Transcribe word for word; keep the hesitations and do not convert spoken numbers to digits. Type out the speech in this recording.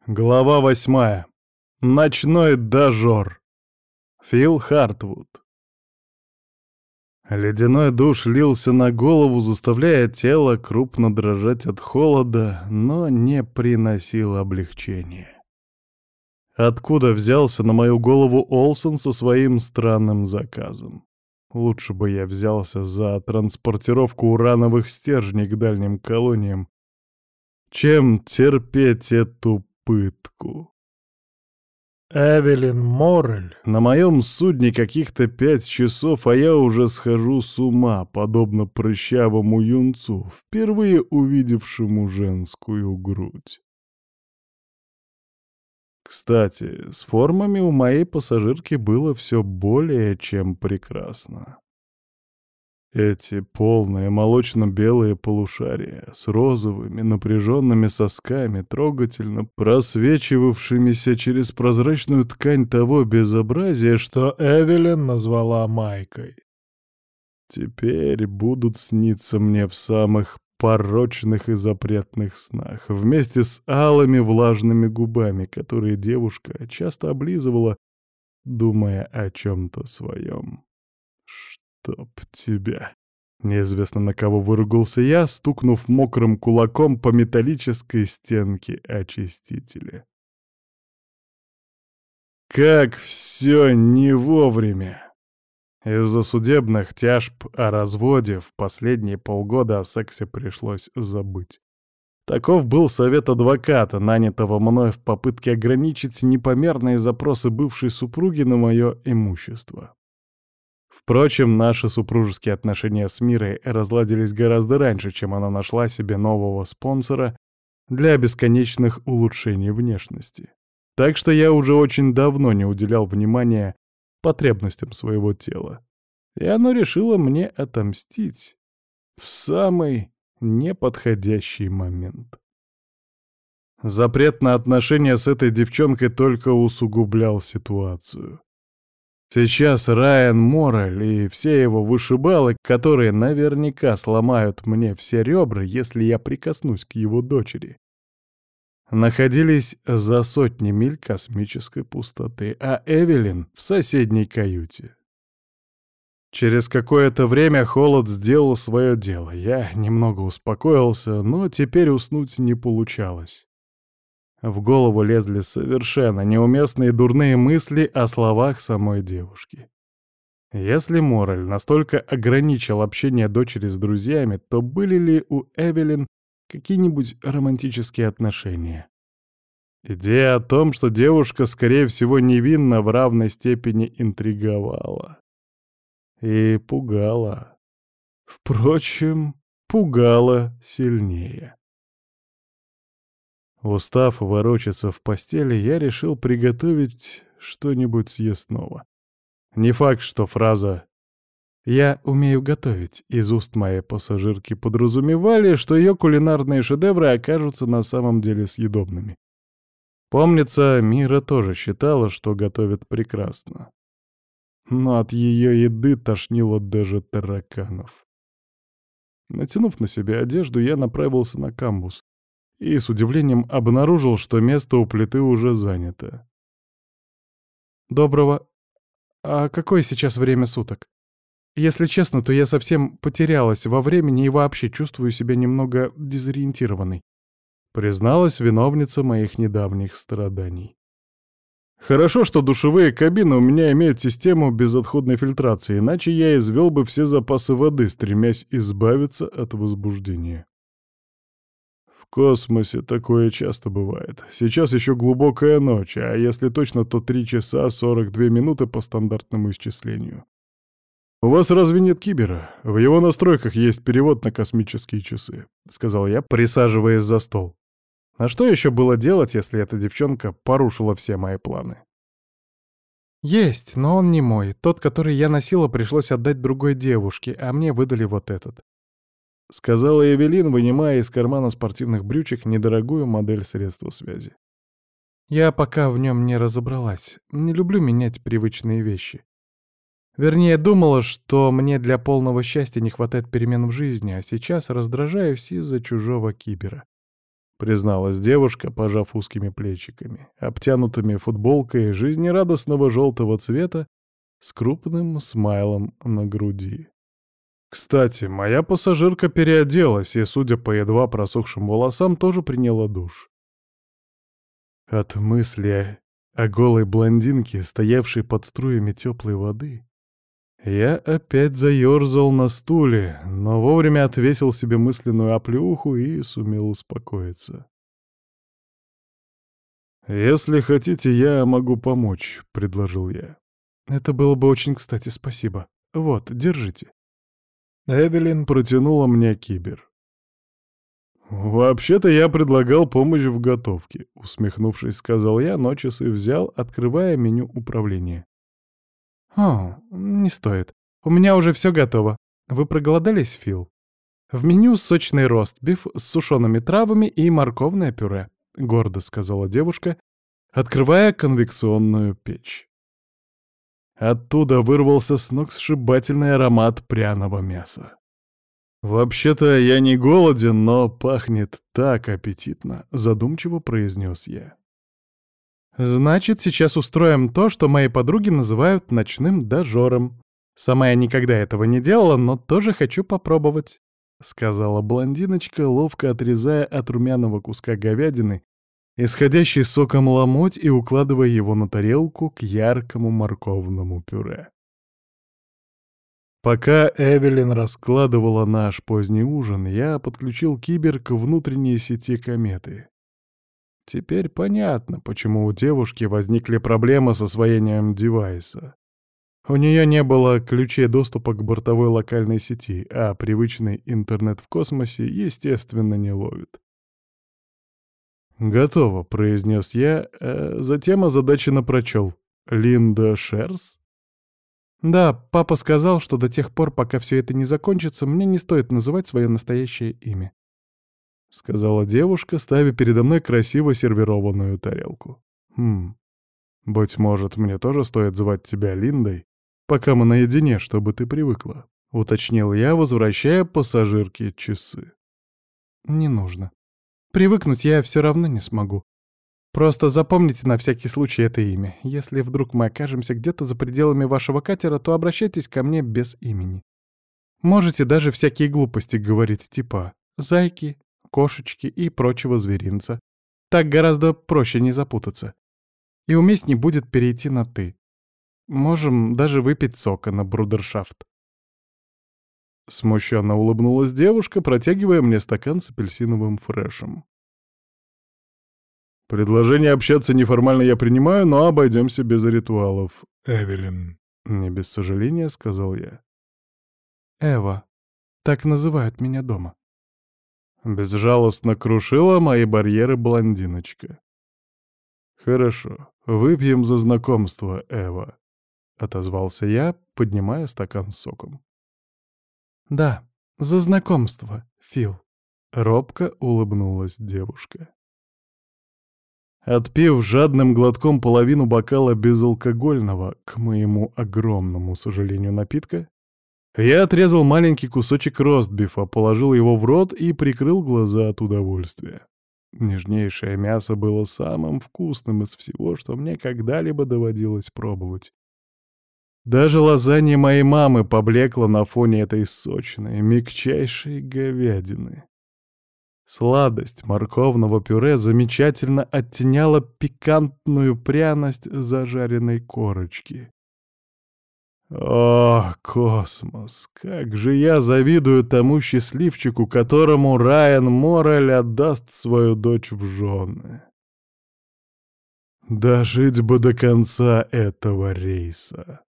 Глава восьмая. Ночной дожор. Фил Хартвуд. Ледяной душ лился на голову, заставляя тело крупно дрожать от холода, но не приносил облегчения. Откуда взялся на мою голову Олсон со своим странным заказом? Лучше бы я взялся за транспортировку урановых стержней к дальним колониям, чем терпеть эту пытку. Эвелин Моррель. На моем судне каких-то пять часов, а я уже схожу с ума, подобно прыщавому юнцу, впервые увидевшему женскую грудь. Кстати, с формами у моей пассажирки было все более чем прекрасно. Эти полные молочно-белые полушария с розовыми напряженными сосками, трогательно просвечивавшимися через прозрачную ткань того безобразия, что Эвелин назвала майкой. Теперь будут сниться мне в самых порочных и запретных снах, вместе с алыми влажными губами, которые девушка часто облизывала, думая о чем-то своем. «Чтоб тебя!» Неизвестно, на кого выругался я, стукнув мокрым кулаком по металлической стенке очистителя. Как все не вовремя! Из-за судебных тяжб о разводе в последние полгода о сексе пришлось забыть. Таков был совет адвоката, нанятого мной в попытке ограничить непомерные запросы бывшей супруги на мое имущество. Впрочем, наши супружеские отношения с Мирой разладились гораздо раньше, чем она нашла себе нового спонсора для бесконечных улучшений внешности. Так что я уже очень давно не уделял внимания потребностям своего тела. И оно решило мне отомстить в самый неподходящий момент. Запрет на отношения с этой девчонкой только усугублял ситуацию. Сейчас Райан Моррель и все его вышибалы, которые наверняка сломают мне все ребра, если я прикоснусь к его дочери, находились за сотни миль космической пустоты, а Эвелин — в соседней каюте. Через какое-то время холод сделал свое дело. Я немного успокоился, но теперь уснуть не получалось. В голову лезли совершенно неуместные дурные мысли о словах самой девушки. Если Моррель настолько ограничил общение дочери с друзьями, то были ли у Эвелин какие-нибудь романтические отношения? Идея о том, что девушка, скорее всего, невинна, в равной степени интриговала и пугала. Впрочем, пугала сильнее. Устав ворочаться в постели, я решил приготовить что-нибудь съестного. Не факт, что фраза «я умею готовить» из уст моей пассажирки подразумевали, что ее кулинарные шедевры окажутся на самом деле съедобными. Помнится, Мира тоже считала, что готовит прекрасно. Но от ее еды тошнило даже тараканов. Натянув на себя одежду, я направился на камбуз и с удивлением обнаружил, что место у плиты уже занято. «Доброго... А какое сейчас время суток? Если честно, то я совсем потерялась во времени и вообще чувствую себя немного дезориентированной», призналась виновница моих недавних страданий. «Хорошо, что душевые кабины у меня имеют систему безотходной фильтрации, иначе я извел бы все запасы воды, стремясь избавиться от возбуждения. В космосе такое часто бывает. Сейчас еще глубокая ночь, а если точно, то три часа сорок две минуты по стандартному исчислению. У вас разве нет кибера? В его настройках есть перевод на космические часы», — сказал я, присаживаясь за стол. А что еще было делать, если эта девчонка порушила все мои планы? «Есть, но он не мой. Тот, который я носила, пришлось отдать другой девушке, а мне выдали вот этот», — сказала Эвелин, вынимая из кармана спортивных брючек недорогую модель средства связи. «Я пока в нем не разобралась. Не люблю менять привычные вещи. Вернее, думала, что мне для полного счастья не хватает перемен в жизни, а сейчас раздражаюсь из-за чужого кибера. призналась девушка, пожав узкими плечиками, обтянутыми футболкой жизнерадостного желтого цвета с крупным смайлом на груди. Кстати, моя пассажирка переоделась и, судя по едва просохшим волосам, тоже приняла душ. От мысли о голой блондинке, стоявшей под струями теплой воды, я опять заерзал на стуле, но вовремя отвесил себе мысленную оплеуху и сумел успокоиться. «Если хотите, я могу помочь», — предложил я. «Это было бы очень кстати, спасибо. Вот, держите». Эвелин протянула мне кибер. «Вообще-то я предлагал помощь в готовке», — усмехнувшись, сказал я, но часы взял, открывая меню управления. «О, не стоит. У меня уже все готово. Вы проголодались, Фил? В меню сочный ростбиф с сушеными травами и морковное пюре», — гордо сказала девушка, открывая конвекционную печь. Оттуда вырвался сногсшибательный аромат пряного мяса. «Вообще-то я не голоден, но пахнет так аппетитно», — задумчиво произнес я. «Значит, сейчас устроим то, что мои подруги называют ночным дожором. Сама я никогда этого не делала, но тоже хочу попробовать», — сказала блондиночка, ловко отрезая от румяного куска говядины, исходящий соком ломоть, и укладывая его на тарелку к яркому морковному пюре. Пока Эвелин раскладывала наш поздний ужин, я подключил кибер к внутренней сети кометы. Теперь понятно, почему у девушки возникли проблемы с освоением девайса. У нее не было ключей доступа к бортовой локальной сети, а привычный интернет в космосе, естественно, не ловит. «Готово», — произнес я, а затем озадаченно прочел. «Линда Шерс?» «Да, папа сказал, что до тех пор, пока все это не закончится, мне не стоит называть свое настоящее имя», — сказала девушка, ставя передо мной красиво сервированную тарелку. «Хм, быть может, мне тоже стоит звать тебя Линдой, пока мы наедине, чтобы ты привыкла», — уточнил я, возвращая пассажирке часы. «Не нужно. Привыкнуть я все равно не смогу. Просто запомните на всякий случай это имя. Если вдруг мы окажемся где-то за пределами вашего катера, то обращайтесь ко мне без имени. Можете даже всякие глупости говорить, типа «зайки», «кошечки» и прочего зверинца. Так гораздо проще не запутаться. И уместней будет перейти на «ты». Можем даже выпить сока на брудершафт». Смущенно улыбнулась девушка, протягивая мне стакан с апельсиновым фрешем. «Предложение общаться неформально я принимаю, но обойдемся без ритуалов, Эвелин», — не без сожаления сказал я. «Эва, так называют меня дома». Безжалостно крушила мои барьеры блондиночка. «Хорошо, выпьем за знакомство, Эва», — отозвался я, поднимая стакан с соком. «Да, за знакомство, Фил», — робко улыбнулась девушка. Отпив жадным глотком половину бокала безалкогольного, к моему огромному сожалению, напитка, я отрезал маленький кусочек ростбифа, положил его в рот и прикрыл глаза от удовольствия. Нежнейшее мясо было самым вкусным из всего, что мне когда-либо доводилось пробовать. Даже лазанья моей мамы поблекла на фоне этой сочной, мягчайшей говядины. Сладость морковного пюре замечательно оттеняла пикантную пряность зажаренной корочки. О, космос! Как же я завидую тому счастливчику, которому Райан Моррель отдаст свою дочь в жены. Дожить бы до конца этого рейса.